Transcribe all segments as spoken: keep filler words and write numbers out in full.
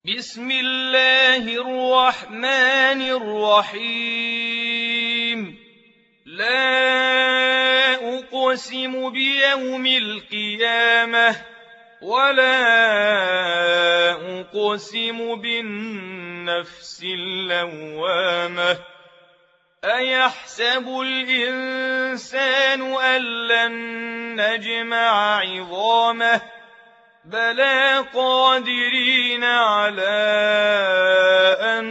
بسم الله الرحمن الرحيم لا أقسم بيوم القيامة ولا أقسم بالنفس اللوامة أيحسب الإنسان أن لن نجمع عظامه بلى قادرين على أن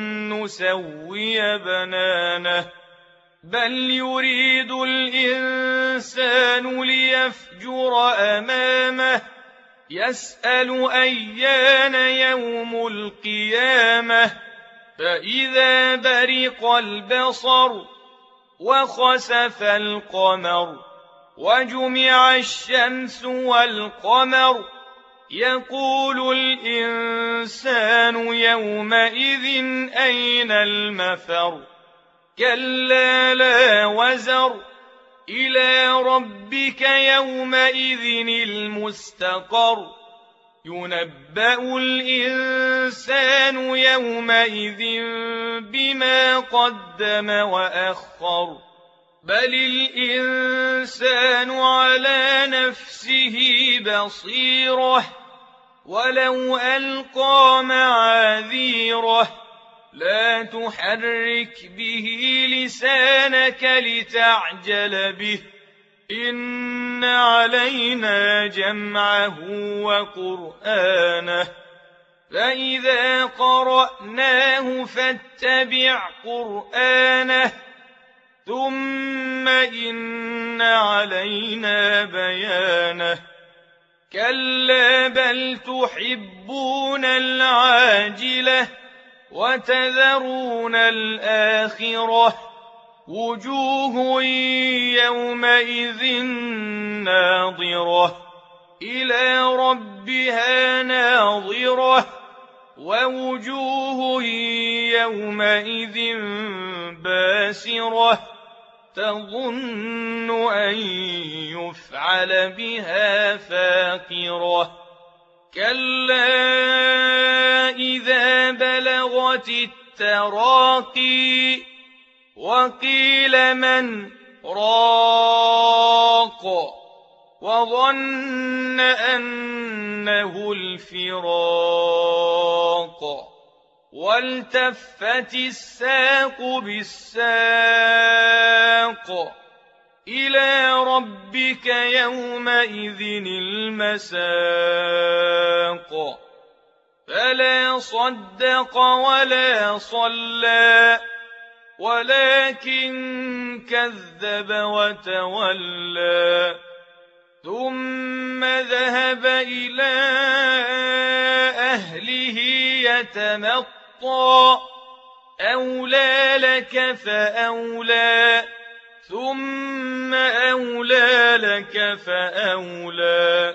نسوي بنانه بل يريد الإنسان ليفجر أمامه يسأل أيان يوم القيامة فإذا برق البصر وخسف القمر وجمع الشمس والقمر يقول الإنسان يومئذ أين المفر كلا لا وزر إلى ربك يومئذ المستقر ينبأ الإنسان يومئذ بما قدم وأخر بل الإنسان على نفسه بصيرة ولو ألقى معاذيره لا تحرك به لسانك لتعجل به إن علينا جمعه وقرآنه فإذا قرأناه فاتبع قرآنه ثم إن علينا بيانه كلا بل تحبون العاجلة وتذرون الآخرة وجوه يومئذ ناظرة إلى ربها ناظرة ووجوه يومئذ باسرة تظن أن يفعل بها فاقرة كلا إذا بلغت التراقي وقيل من راق وظن أنه الفراق والتفت الساق بالساق إلى ربك يومئذ المساق فلا صدق ولا صلى ولكن كذب وتولى ثم ذهب إلى أهله يتمطى أولى لك فأولى ثم أولى لك فأولى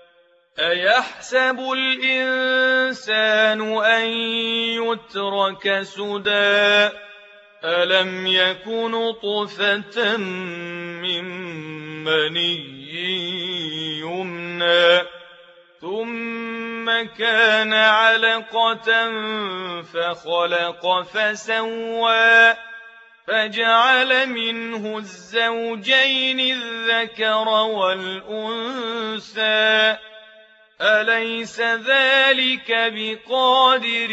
أيحسب الإنسان أن يترك سدى ألم يك نطفة من مني يمنى ثم كان علقة فخلق فسوى فجعل منه الزوجين الذكر والأنثى أليس ذلك بقادر